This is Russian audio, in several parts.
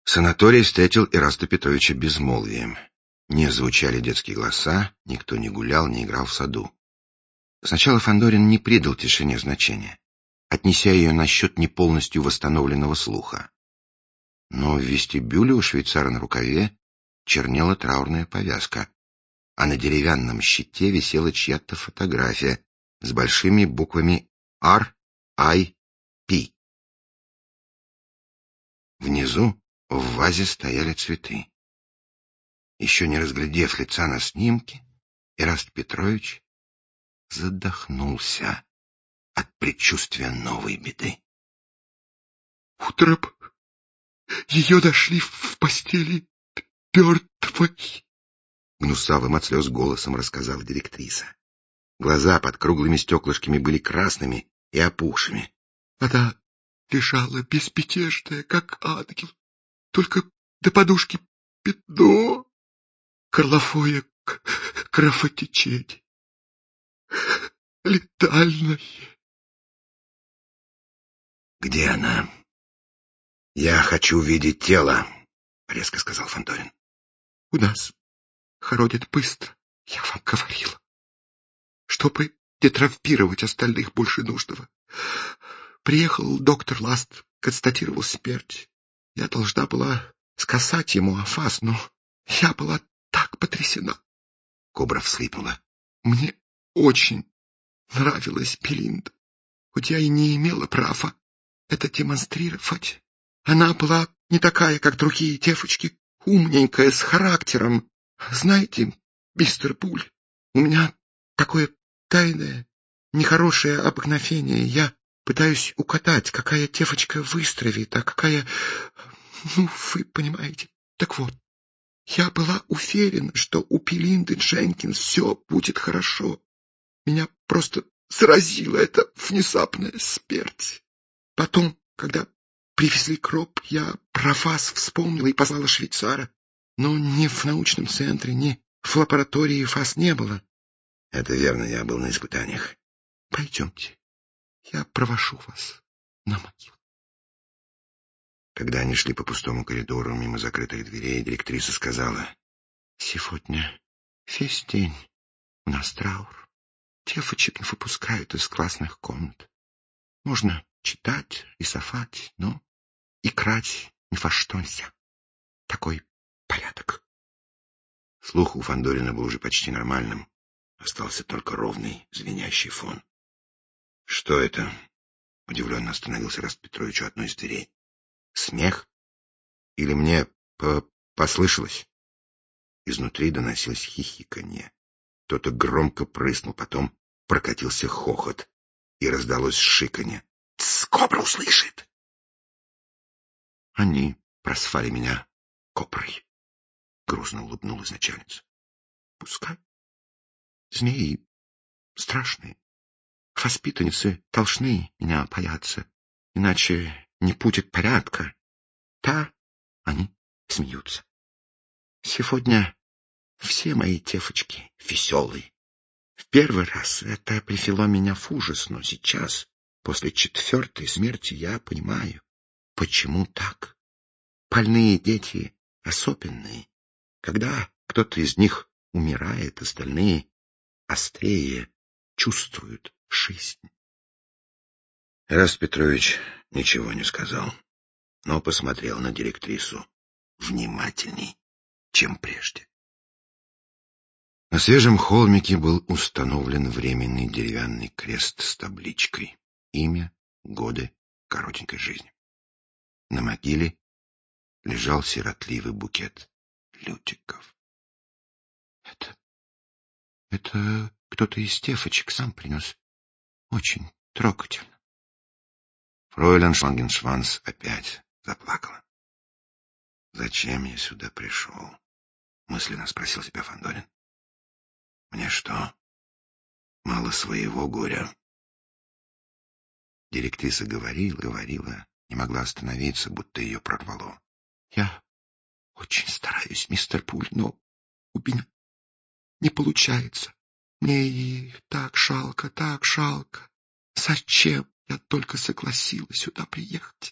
Санаторий встретил Ираста Петровича безмолвием. Не звучали детские голоса, никто не гулял, не играл в саду. Сначала Фандорин не придал тишине значения, отнеся ее на счет не полностью восстановленного слуха. Но в вестибюле у швейцара на рукаве чернела траурная повязка, а на деревянном щите висела чья-то фотография с большими буквами R.I.P. Внизу в вазе стояли цветы. Еще не разглядев лица на снимке, Ираст Петрович задохнулся от предчувствия новой беды. Утром ее нашли в постели мертвой, — гнусавым от слез голосом рассказала директриса. Глаза под круглыми стеклышками были красными и опухшими. Она лежала безмятежная, как ангел, только до подушки пятно, горловое кровотечение, летальное. Где она? Я хочу видеть тело, резко сказал Фандорин. У нас хоронят быстро, я вам говорила. Чтобы не травмировать остальных больше нужного. Приехал доктор Ласт, констатировал смерть. Я должна была сказать ему афаз, но я была так потрясена. Кобра всхлипнула. Мне очень нравилась Белинда, хоть я и не имела права это демонстрировать. Она была не такая, как другие девочки, умненькая, с характером. Знаете, мистер Пуль, у меня такое тайное, нехорошее обыкновение. Я пытаюсь угадать, какая девочка выздоровеет, а какая... Ну, вы понимаете. Так вот, я была уверена, что у Белинды Дженкинс все будет хорошо. Меня просто заразила эта внезапная смерть. Потом, когда привезли гроб, я про вас вспомнила и позвала швейцара. Но ни в научном центре, ни в лаборатории вас не было. Это верно, я был на испытаниях. Пойдемте, я провожу вас на могилу. Когда они шли по пустому коридору мимо закрытых дверей, директриса сказала: «Сегодня весь день у нас траур. Девочек не выпускают из классных комнат. Можно читать, рисовать, но играть ни во что нельзя. Такой порядок». Слух у Фандорина был уже почти нормальным. Остался только ровный, звенящий фон. — Что это? — удивленно остановился Ираст Петрович у одной из дверей. — Смех? Или мне послышалось? Изнутри доносилось хихиканье. Кто-то громко прыснул, потом прокатился хохот, и раздалось шиканье. — Тсс, кобра услышит! Они просвали меня коброй. Грустно улыбнулась начальница. — Пускай. Змеи страшные. Воспитанницы должны меня бояться, иначе не будет порядка. Да, они смеются. Сегодня все мои девочки веселые. В первый раз это привело меня в ужас, но сейчас, после 4-й смерти, я понимаю, почему так. Больные дети особенные. Когда кто-то из них умирает, остальные острее чувствуют жизнь. Ираст Петрович ничего не сказал, но посмотрел на директрису внимательней, чем прежде. На свежем холмике был установлен временный деревянный крест с табличкой: имя, годы коротенькой жизни. На могиле лежал сиротливый букет лютиков. Это кто-то из девочек сам принес. Очень трогательно. Фройлен Швангеншванс опять заплакала. «Зачем я сюда пришел?» — мысленно спросил себя Фандорин. «Мне что, мало своего горя?» Директриса говорила, не могла остановиться, будто ее прорвало. «Я очень стараюсь, мистер Пуль, но у меня не получается. Мне и так жалко, так жалко. Зачем я только согласилась сюда приехать?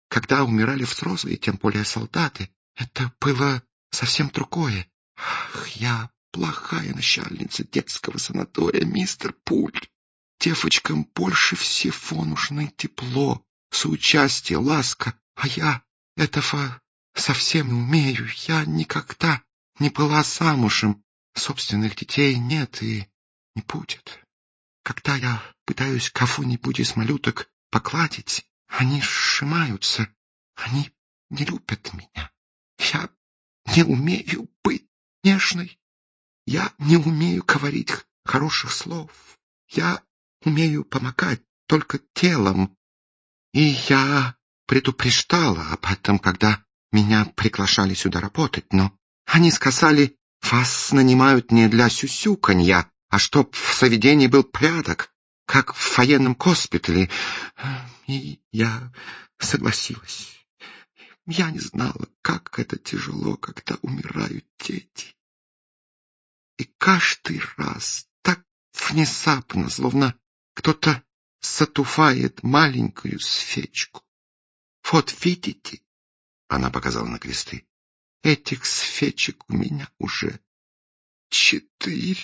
когда умирали взрослые, тем более солдаты, это было совсем другое. Ах, я плохая начальница детского санатория, мистер Пуль. Девочкам больше всего нужны тепло, соучастие, ласка, а я этого совсем не умею. Я никогда не была замужем, собственных детей нет и не будет. Когда я пытаюсь кого-нибудь из малюток погладить, они сжимаются, они не любят меня. Я не умею быть нежной, я не умею говорить хороших слов, я умею помогать только телом. И я предупреждала об этом, когда меня приглашали сюда работать, но они сказали, вас нанимают не для сюсюканья, а чтоб в заведении был порядок, как в военном госпитале. И я согласилась. Я не знала, как это тяжело, когда умирают дети. И каждый раз так внезапно, словно кто-то затухает маленькую свечку. Вот видите, она показала на кресты, этих свечек у меня уже 4.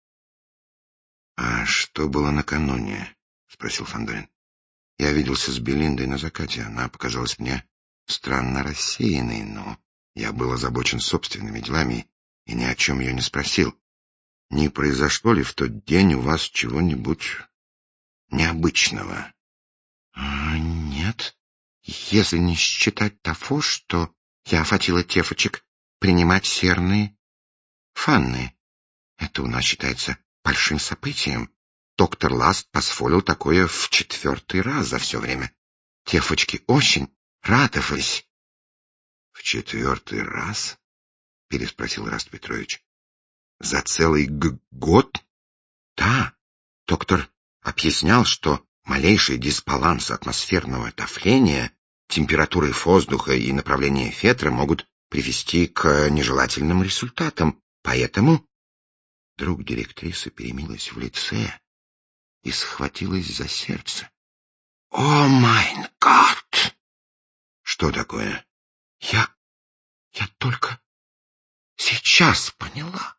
— А что было накануне? — спросил Фандорин. — Я виделся с Белиндой на закате. Она показалась мне странно рассеянной, но я был озабочен собственными делами и ни о чем ее не спросил. Не произошло ли в тот день у вас чего-нибудь необычного? — Нет, если не считать того, что я хотела девочек принимать серные ванны. Это у нас считается большим событием. Доктор Ласт позволил такое в 4-й раз за все время. Девочки очень радовались. — В 4-й раз? — переспросил Раст Петрович. — За целый год? — Да, доктор объяснял, что малейший дисбаланс атмосферного давления, температуры воздуха и направления ветра могут привести к нежелательным результатам. Поэтому вдруг директриса переменилась в лице и схватилась за сердце. — О, майн гад! — Что такое? — Я только сейчас поняла.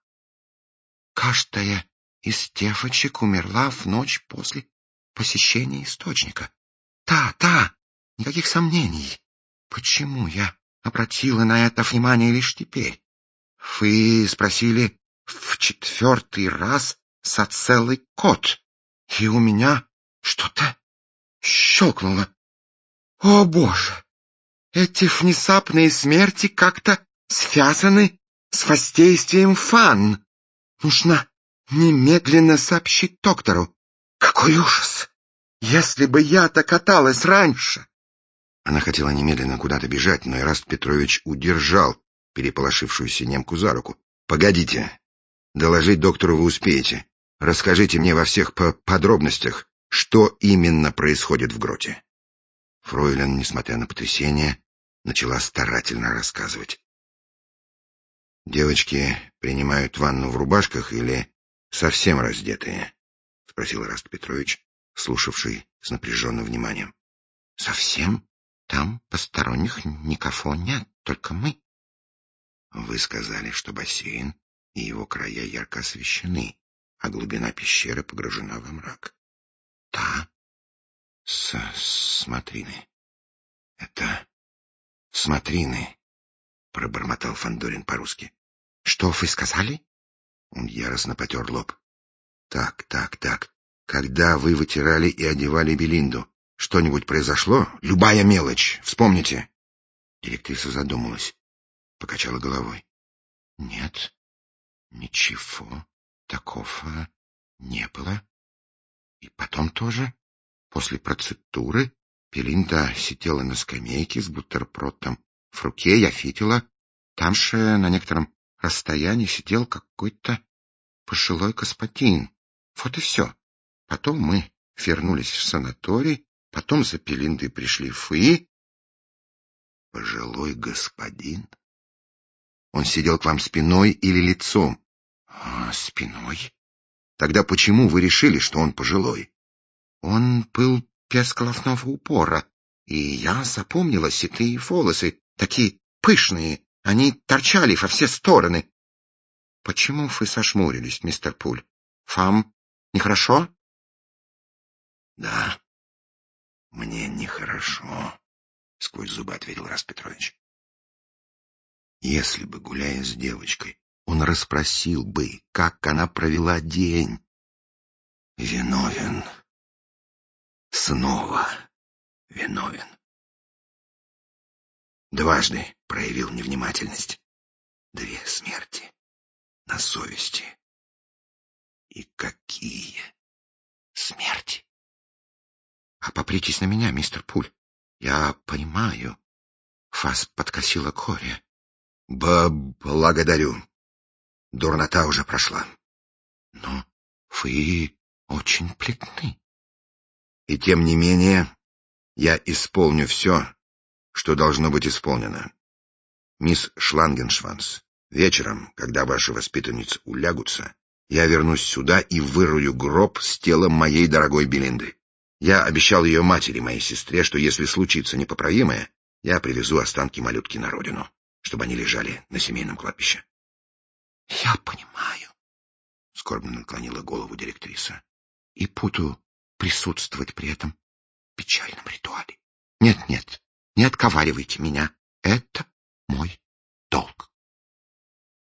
Каждая из девочек умерла в ночь после посещения источника. Да, никаких сомнений. Почему я обратила на это внимание лишь теперь? Вы спросили в 4-й раз за целый год, и у меня что-то щелкнуло. О, Боже! Эти внезапные смерти как-то связаны с воздействием фан. Нужно немедленно сообщить доктору. Какой ужас! Если бы я докаталась раньше! Она хотела немедленно куда-то бежать, но Ираст Петрович удержал переполошившуюся немку за руку. — Погодите. Доложить доктору вы успеете. Расскажите мне во всех подробностях, что именно происходит в гроте. Фройлен, несмотря на потрясение, начала старательно рассказывать. — Девочки принимают ванну в рубашках или совсем раздетые? — спросил Ираст Петрович, слушавший с напряженным вниманием. — Совсем? Там посторонних никого нет, только мы. — Вы сказали, что бассейн и его края ярко освещены, а глубина пещеры погружена во мрак. — Да. — Смотрины. — Это смотрины, — пробормотал Фандорин по-русски. — Что вы сказали? Он яростно потер лоб. — Так. Когда вы вытирали и одевали Белинду, что-нибудь произошло? Любая мелочь, вспомните. Директриса задумалась, покачала головой. — Нет, ничего такого не было. И потом тоже, после процедуры, Белинда сидела на скамейке с бутербродом в руке, я видела. Там же на некотором расстоянии сидел какой-то пожилой господин. Вот и все. Потом мы вернулись в санаторий, потом за Белиндой пришли вы. — Пожилой господин? Он сидел к вам спиной или лицом? — Спиной. — Тогда почему вы решили, что он пожилой? Он был без головного убора, и я запомнила седые волосы, такие пышные, они торчали во все стороны. — Почему вы сошмурились, мистер Пуль? Вам нехорошо? — Да, мне нехорошо, — сквозь зубы ответил Раст Петрович. Если бы, гуляя с девочкой, он расспросил бы, как она провела день. Виновен. Снова виновен. Дважды проявил невнимательность. 2 смерти на совести. И какие смерти? А попритесь на меня, мистер Пуль. Я понимаю, вас подкосила горе. Благодарю. Дурнота уже прошла. Но вы очень бледны. И тем не менее, я исполню все, что должно быть исполнено. Мисс Шлангеншванс, вечером, когда ваши воспитанницы улягутся, я вернусь сюда и вырую гроб с телом моей дорогой Белинды. Я обещал ее матери, моей сестре, что если случится непоправимое, я привезу останки малютки на родину, чтобы они лежали на семейном кладбище. — Я понимаю, — скорбно наклонила голову директриса. — И буду присутствовать при этом печальном ритуале. Нет, не отговаривайте меня. Это мой долг.